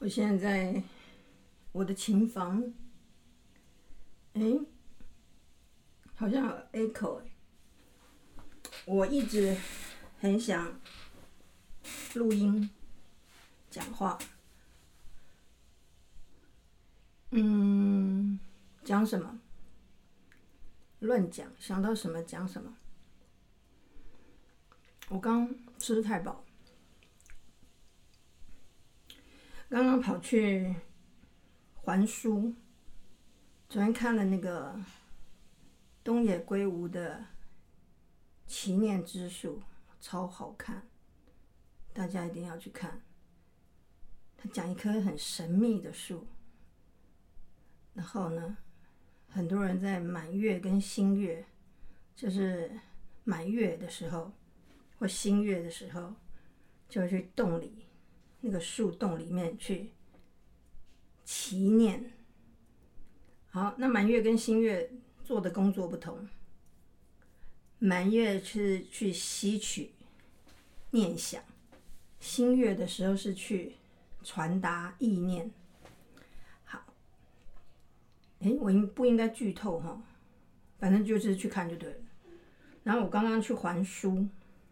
现在在我的琴房，好像有 echo。我一直很想录音讲话，讲什么？乱讲，想到什么讲什么。我刚吃太饱，刚刚跑去还书，昨天看了那个东野圭吾的《祈念之树》，超好看，大家一定要去看。他讲一棵很神秘的树，然后呢，很多人在满月跟新月，就是满月的时候或新月的时候，就会去洞里那个树洞里面去祈念。好，那满月跟新月做的工作不同，满月是去吸取念想，新月的时候是去传达意念。好，我不应该剧透哈，反正就是去看就对了。然后我刚刚去还书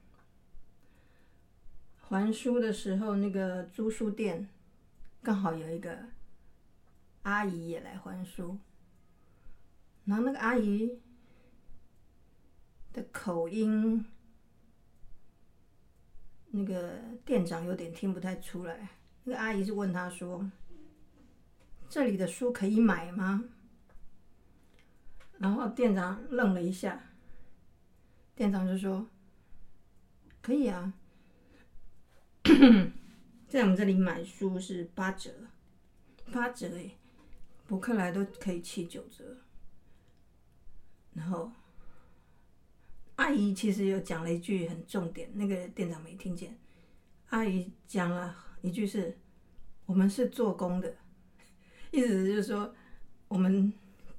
的时候，那个租书店刚好有一个阿姨也来还书，然后那个阿姨的口音，那个店长有点听不太出来。那个阿姨是问他说：“这里的书可以买吗？”然后店长愣了一下，店长就说：“可以啊，在我们这里买书是8折，8折博客来都可以7、9折。”然后阿姨其实有讲了一句很重点，那个店长没听见。阿姨讲了一句是：“我们是做工的”，意思就是说我们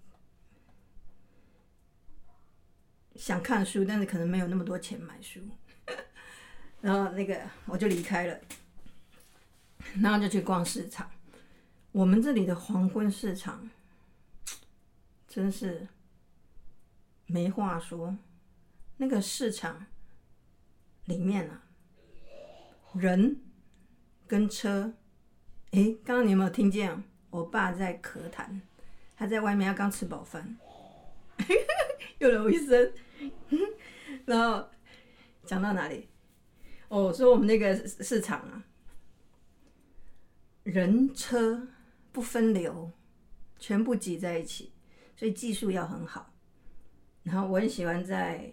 想看书，但是可能没有那么多钱买书。然后那个我就离开了，然后就去逛市场。我们这里的黄昏市场真是没话说，那个市场里面啊，人跟车，刚刚你有没有听见我爸在咳痰？他在外面，他刚吃饱饭，又了我一声。然后讲到哪里？说我们那个市场啊，人车不分流，全部挤在一起，所以技术要很好。然后我很喜欢在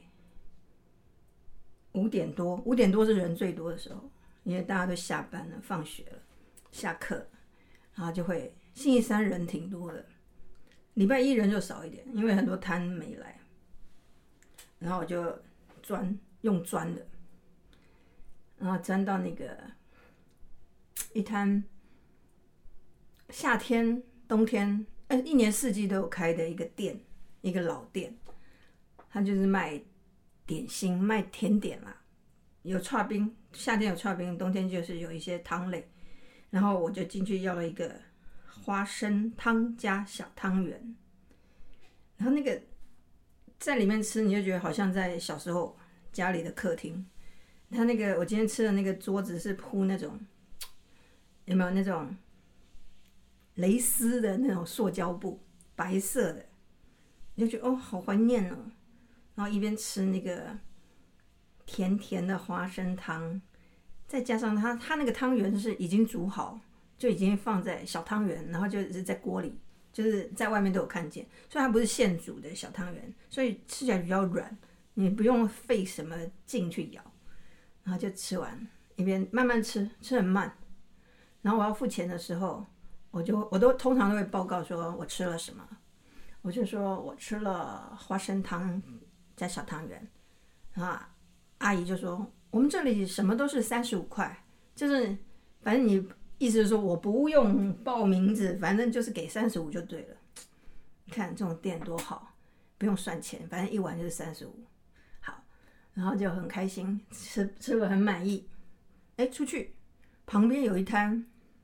5点多是人最多的时候，因为大家都下班了、放学了、下课了，然后就会星期三人挺多的，礼拜一人就少一点，因为很多摊没来。然后我就用钻的，然后钻到那个一摊夏天、冬天，一年四季都有开的一个店，一个老店，它就是卖点心、卖甜点啦，有刨冰，夏天有刨冰，冬天就是有一些汤类。然后我就进去要了一个花生汤加小汤圆，然后那个在里面吃，你就觉得好像在小时候家里的客厅。它那个我今天吃的那个桌子是铺那种，有没有那种蕾丝的那种塑胶布，白色的，你就觉得好怀念哦。然后一边吃那个甜甜的花生汤，再加上它那个汤圆是已经煮好，就已经放在小汤圆，然后就是在锅里，就是在外面都有看见，所以它不是现煮的小汤圆，所以吃起来比较软，你不用费什么劲去咬，然后就吃完，一边慢慢吃，吃很慢。然后我要付钱的时候，我都通常都会报告说我吃了什么，我就说我吃了花生汤加小汤圆，然后阿姨就说我们这里什么都是35块，就是反正你意思是说我不用报名字，反正就是给35就对了。你看这种店多好，不用算钱，反正一碗就是35。好，然后就很开心，吃了很满意。出去旁边有一摊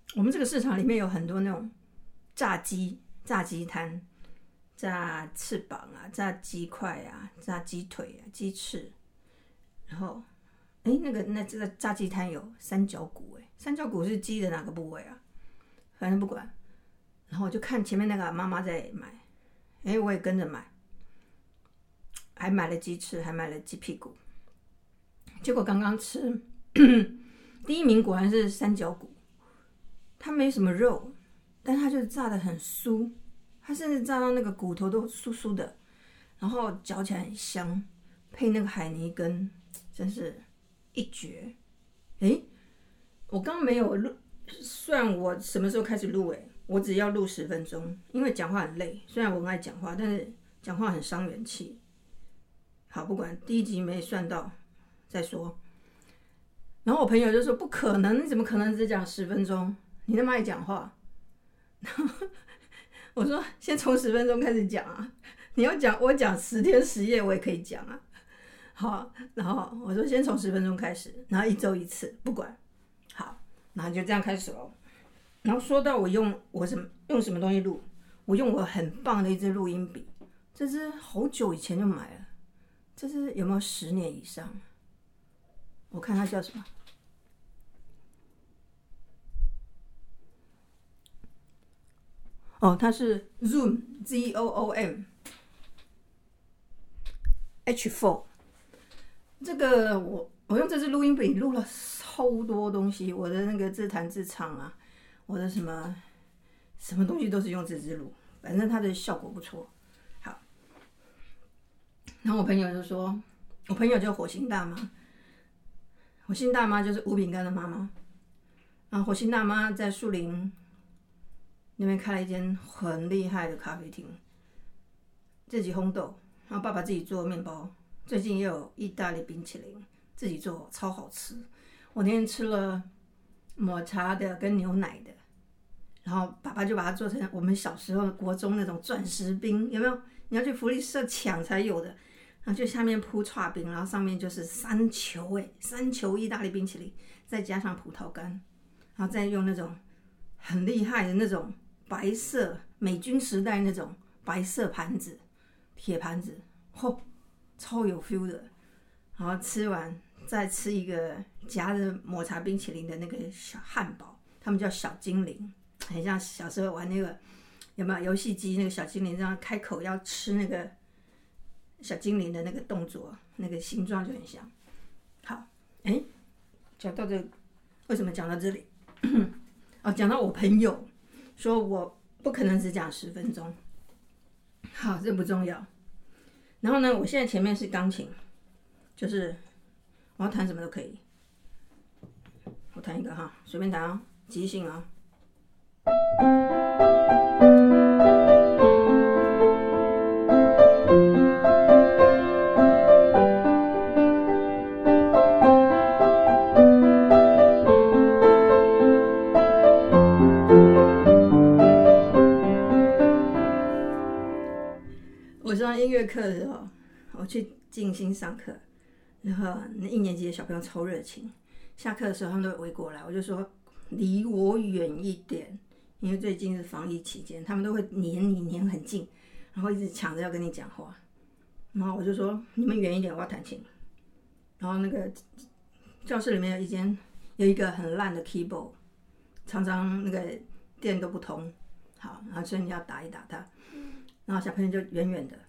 我们这个市场里面有很多那种炸鸡摊，炸翅膀啊，炸鸡块啊，炸鸡腿啊，鸡翅，然后这个炸鸡摊有三角骨，三角骨是鸡的哪个部位啊？反正不管，然后我就看前面那个妈妈在买，我也跟着买，还买了鸡翅，还买了鸡屁股。结果刚刚吃，第一名果然是三角骨，它没什么肉，但它就是炸得很酥，它甚至炸到那个骨头都酥酥的，然后嚼起来很香，配那个海泥根，真是一绝。我刚没有录，虽然我什么时候开始录，我只要录10分钟，因为讲话很累，虽然我很爱讲话，但是讲话很伤元气。好，不管第一集没算到再说。然后我朋友就说不可能，你怎么可能只讲10分钟？你那么爱讲话。我说先从10分钟开始讲啊，你要讲我讲10天10夜我也可以讲啊。好，然后我说先从10分钟开始，然后1周1次，不管。好，然后就这样开始咯。然后说到我用什么东西录，我用我很棒的一支录音笔，这支好久以前就买了，这支有没有10年以上？我看它叫什么？它是 Zoom ZOOM H4。这个我用这支录音笔录了超多东西，我的那个自弹自唱啊，我的什么东西都是用这支录，反正它的效果不错。好，然后我朋友就说，我朋友叫火星大妈，火星大妈就是无饼干的妈妈。然后火星大妈在树林那边开了一间很厉害的咖啡厅，自己烘豆，然后爸爸自己做面包，最近也有意大利冰淇淋，自己做，超好吃。我那天吃了抹茶的跟牛奶的，然后爸爸就把它做成我们小时候国中那种钻石冰，有没有？你要去福利社抢才有的。然后就下面铺刨冰，然后上面就是3球意大利冰淇淋，再加上葡萄干，然后再用那种很厉害的那种白色美军时代那种白色盘子，铁盘子，超有 feel 的。然后吃完再吃一个夹着抹茶冰淇淋的那个小汉堡，他们叫小精灵，很像小时候玩那个有没有游戏机那个小精灵，这样开口要吃那个小精灵的那个动作，那个形状就很像。好，讲到这，为什么讲到这里？讲到我朋友说我不可能只讲10分钟。好，这不重要。然后呢，我现在前面是钢琴，就是我要弹什么都可以。我弹一个哈，随便弹啊，即兴啊。我上音乐课的时候，我去静心上课，然后那1年级的小朋友超热情，下课的时候他们都围过来，我就说离我远一点，因为最近是防疫期间，他们都会黏你黏很近，然后一直抢着要跟你讲话，然后我就说你们远一点，我要弹琴。然后那个教室里面有一个很烂的 keyboard， 常常那个电都不通，好，然后所以你要打一打它，然后小朋友就远远的，